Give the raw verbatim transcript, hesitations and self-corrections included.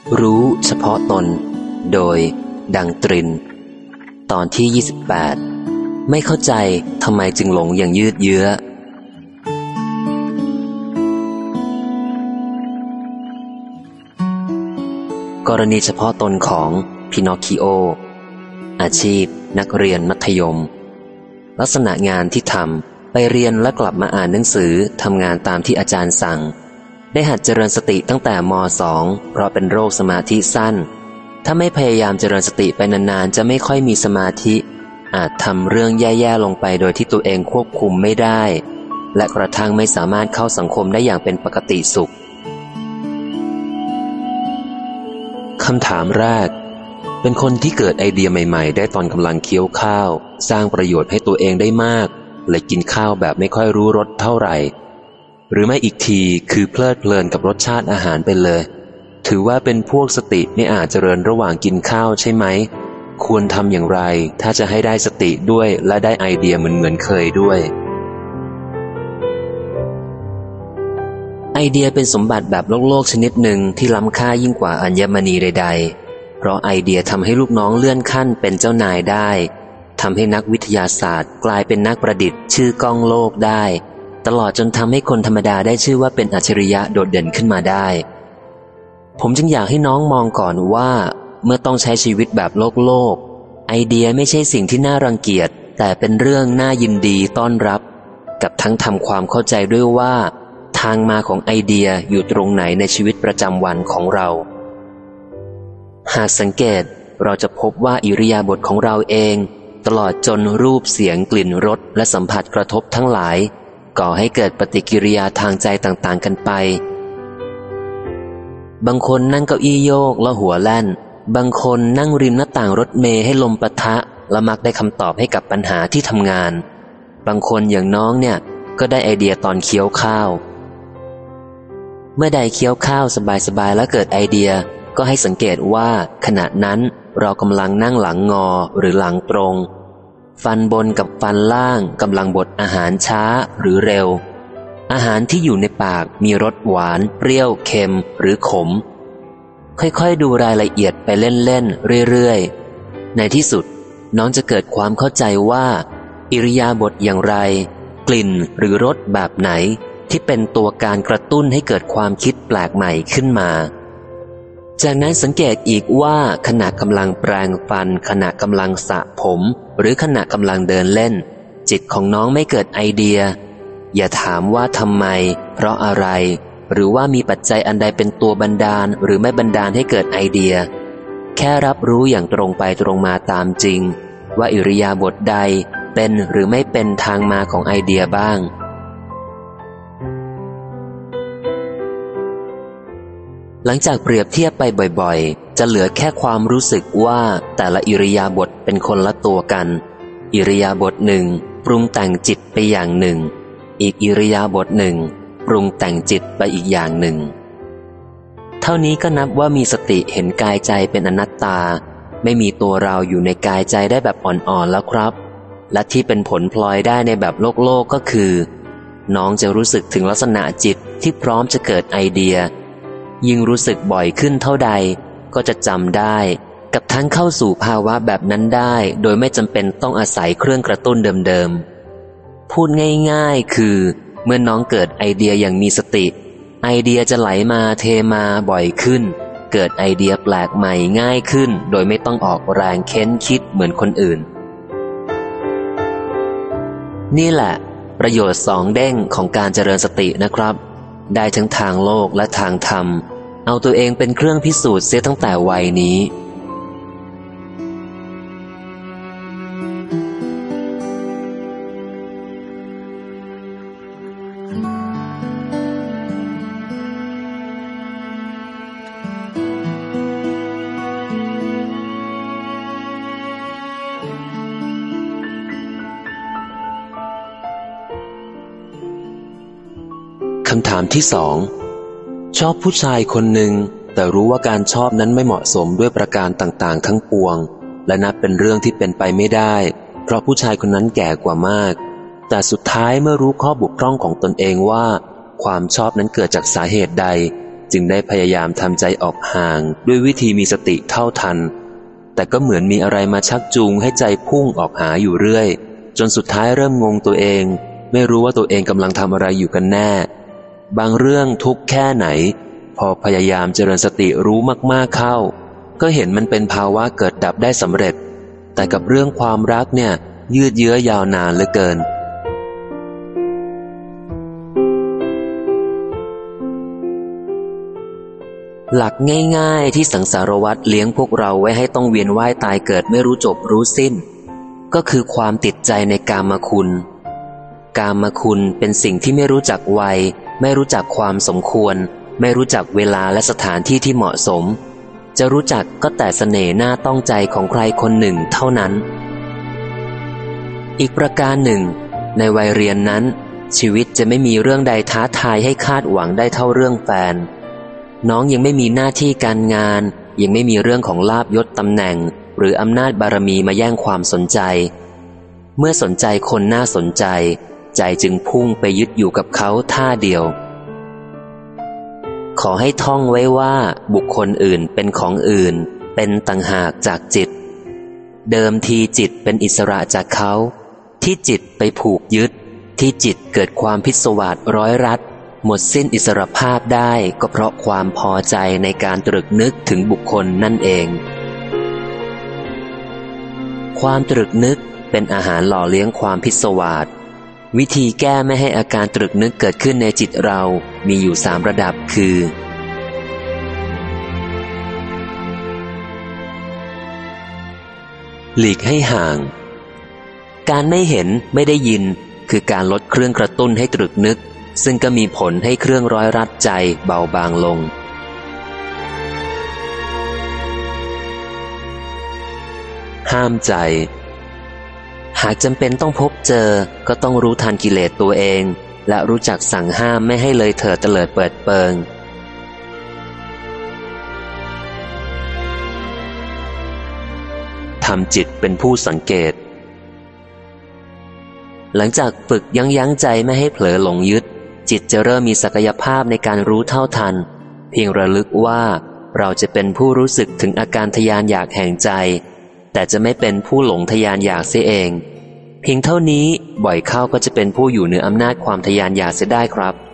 รู้เฉพาะตนโดยดังตรินตอนที่ยี่สิบแปดไม่เข้าใจทำไมจึงหลงอย่างยืดเยื้อกรณีเฉพาะตนของพินอคคิโออาชีพนักเรียนมัธยมลักษณะงานที่ทำไปเรียนและกลับมาอ่านหนังสือทำงานตามที่อาจารย์สั่งได้หัดเจริญสติตั้งแต่ม สอง เพราะเป็นโรคสมาธิสั้นถ้าไม่พยายามเจริญสติไปนานๆจะไม่ค่อยมีสมาธิอาจทำเรื่องแย่ๆลงไปโดยที่ตัวเองควบคุมไม่ได้และกระทั่งไม่สามารถเข้าสังคมได้อย่างเป็นปกติสุขคำถามแรกเป็นคนที่เกิดไอเดียใหม่ๆได้ตอนกำลังเคี้ยวข้าวสร้างประโยชน์ให้ตัวเองได้มากเลยกินข้าวแบบไม่ค่อยรู้รสเท่าไหร่หรือไม่อีกทีคือเพลิดเพลินกับรสชาติอาหารไปเลยถือว่าเป็นพวกสติไม่อาจเจริญระหว่างกินข้าวใช่ไหมควรทำอย่างไรถ้าจะให้ได้สติด้วยและได้ไอเดียเหมือนเหมือนเคยด้วยไอเดียเป็นสมบัติแบบโลกโลกชนิดหนึ่งที่ล้ำค่ายิ่งกว่าอัญมณีใดๆเพราะไอเดียทำให้ลูกน้องเลื่อนขั้นเป็นเจ้านายได้ทำให้นักวิทยาศาสตร์กลายเป็นนักประดิษฐ์ชื่อก้องโลกได้ตลอดจนทำให้คนธรรมดาได้ชื่อว่าเป็นอัจฉริยะโดดเด่นขึ้นมาได้ผมจึงอยากให้น้องมองก่อนว่าเมื่อต้องใช้ชีวิตแบบโลกโลกไอเดียไม่ใช่สิ่งที่น่ารังเกียจแต่เป็นเรื่องน่ายินดีต้อนรับกับทั้งทำความเข้าใจด้วยว่าทางมาของไอเดียอยู่ตรงไหนในชีวิตประจำวันของเราหากสังเกตเราจะพบว่าอิริยาบถของเราเองตลอดจนรูปเสียงกลิ่นรสและสัมผัสกระทบทั้งหลายก่อให้เกิดปฏิกิริยาทางใจต่างๆกันไปบางคนนั่งเก้าอี้โยกแล้วหัวแล่นบางคนนั่งริมหน้าต่างรถเมล์ให้ลมปะทะและมักได้คำตอบให้กับปัญหาที่ทำงานบางคนอย่างน้องเนี่ยก็ได้ไอเดียตอนเคี้ยวข้าวเมื่อใดเคี้ยวข้าวสบายๆแล้วเกิดไอเดียก็ให้สังเกตว่าขณะนั้นเรากำลังนั่งหลังงอหรือหลังตรงฟันบนกับฟันล่างกำลังบดอาหารช้าหรือเร็วอาหารที่อยู่ในปากมีรสหวานเปรี้ยวเค็มหรือขมค่อยๆดูรายละเอียดไปเล่นๆเรื่อยๆในที่สุดน้องจะเกิดความเข้าใจว่าอิริยาบถอย่างไรกลิ่นหรือรสแบบไหนที่เป็นตัวการกระตุ้นให้เกิดความคิดแปลกใหม่ขึ้นมาจากนั้นสังเกตอีกว่าขณะกำลังแปรงฟันขณะกำลังสระผมหรือขณะกำลังเดินเล่นจิตของน้องไม่เกิดไอเดียอย่าถามว่าทำไมเพราะอะไรหรือว่ามีปัจจัยอันใดเป็นตัวบันดาลหรือไม่บันดาลให้เกิดไอเดียแค่รับรู้อย่างตรงไปตรงมาตามจริงว่าอิริยาบถใดเป็นหรือไม่เป็นทางมาของไอเดียบ้างหลังจากเปรียบเทียบไปบ่อยๆจะเหลือแค่ความรู้สึกว่าแต่ละอิริยาบถเป็นคนละตัวกันอิริยาบถหนึ่งปรุงแต่งจิตไปอย่างหนึ่งอีกอิริยาบถหนึ่งปรุงแต่งจิตไปอีกอย่างหนึ่งเท่านี้ก็นับว่ามีสติเห็นกายใจเป็นอนัตตาไม่มีตัวเราอยู่ในกายใจได้แบบอ่อนๆแล้วครับและที่เป็นผลพลอยได้ในแบบโลกโลกก็คือน้องจะรู้สึกถึงลักษณะจิตที่พร้อมจะเกิดไอเดียยิ่งรู้สึกบ่อยขึ้นเท่าใดก็จะจำได้กับทั้งเข้าสู่ภาวะแบบนั้นได้โดยไม่จำเป็นต้องอาศัยเครื่องกระตุ้นเดิมๆพูดง่ายๆคือเมื่อน้องเกิดไอเดียอย่างมีสติไอเดียจะไหลมาเทมาบ่อยขึ้นเกิดไอเดียแปลกใหม่ง่ายขึ้นโดยไม่ต้องออกแรงเค้นคิดเหมือนคนอื่นนี่แหละประโยชน์สองเด้งของการเจริญสตินะครับได้ทั้งทางโลกและทางธรรมเอาตัวเองเป็นเครื่องพิสูจน์เสียตั้งแต่วัยนี้คำถามที่สองชอบผู้ชายคนหนึ่งแต่รู้ว่าการชอบนั้นไม่เหมาะสมด้วยประการต่างๆทั้งปวงและนับเป็นเรื่องที่เป็นไปไม่ได้เพราะผู้ชายคนนั้นแก่กว่ามากแต่สุดท้ายเมื่อรู้ข้อบกพร่องของตนเองว่าความชอบนั้นเกิดจากสาเหตุใดจึงได้พยายามทำใจออกห่างด้วยวิธีมีสติเท่าทันแต่ก็เหมือนมีอะไรมาชักจูงให้ใจพุ่งออกหาอยู่เรื่อยจนสุดท้ายเริ่มงงตัวเองไม่รู้ว่าตัวเองกำลังทำอะไรอยู่กันแน่บางเรื่องทุกข์แค่ไหนพอพยายามเจริญสติรู้มากๆเข้าก็เห็นมันเป็นภาวะเกิดดับได้สำเร็จแต่กับเรื่องความรักเนี่ยยืดเยื้อยาวนานเหลือเกินหลักง่ายๆที่สังสารวัฏเลี้ยงพวกเราไว้ให้ต้องเวียนว่ายตายเกิดไม่รู้จบรู้สิ้นก็คือความติดใจในกามคุณกามคุณเป็นสิ่งที่ไม่รู้จักวัยไม่รู้จักความสมควรไม่รู้จักเวลาและสถานที่ที่เหมาะสมจะรู้จักก็แต่เสน่ห์หน้าต้องใจของใครคนหนึ่งเท่านั้นอีกประการหนึ่งในวัยเรียนนั้นชีวิตจะไม่มีเรื่องใดท้าทายให้คาดหวังได้เท่าเรื่องแฟนน้องยังไม่มีหน้าที่การงานยังไม่มีเรื่องของลาภยศตำแหน่งหรืออำนาจบารมีมาแย่งความสนใจเมื่อสนใจคนน่าสนใจใจจึงพุ่งไปยึดอยู่กับเขาท่าเดียวขอให้ท่องไว้ว่าบุคคลอื่นเป็นของอื่นเป็นต่างหากจากจิตเดิมทีจิตเป็นอิสระจากเขาที่จิตไปผูกยึดที่จิตเกิดความพิศวาสร้อยรัดหมดสิ้นอิสรภาพได้ก็เพราะความพอใจในการตรึกนึกถึงบุคคลนั่นเองความตรึกนึกเป็นอาหารหล่อเลี้ยงความพิศวาสวิธีแก้ไม่ให้อาการตรึกนึกเกิดขึ้นในจิตเรามีอยู่สามระดับคือหลีกให้ห่างการไม่เห็นไม่ได้ยินคือการลดเครื่องกระตุ้นให้ตรึกนึกซึ่งก็มีผลให้เครื่องร้อยรัดใจเบาบางลงห้ามใจหากจำเป็นต้องพบเจอก็ต้องรู้ทันกิเลสตัวเองและรู้จักสั่งห้ามไม่ให้เลยเถิดเตลิดเปิดเปิงทำจิตเป็นผู้สังเกตหลังจากฝึกยั้งยั้งใจไม่ให้เผลอหลงยึดจิตจะเริ่มมีศักยภาพในการรู้เท่าทันเพียงระลึกว่าเราจะเป็นผู้รู้สึกถึงอาการทยานอยากแห่งใจแต่จะไม่เป็นผู้หลงทยานอยากเสียเองเพียงเท่านี้บ่อยเข้าก็จะเป็นผู้อยู่เหนืออำนาจความทยานอยากเสียได้ครับ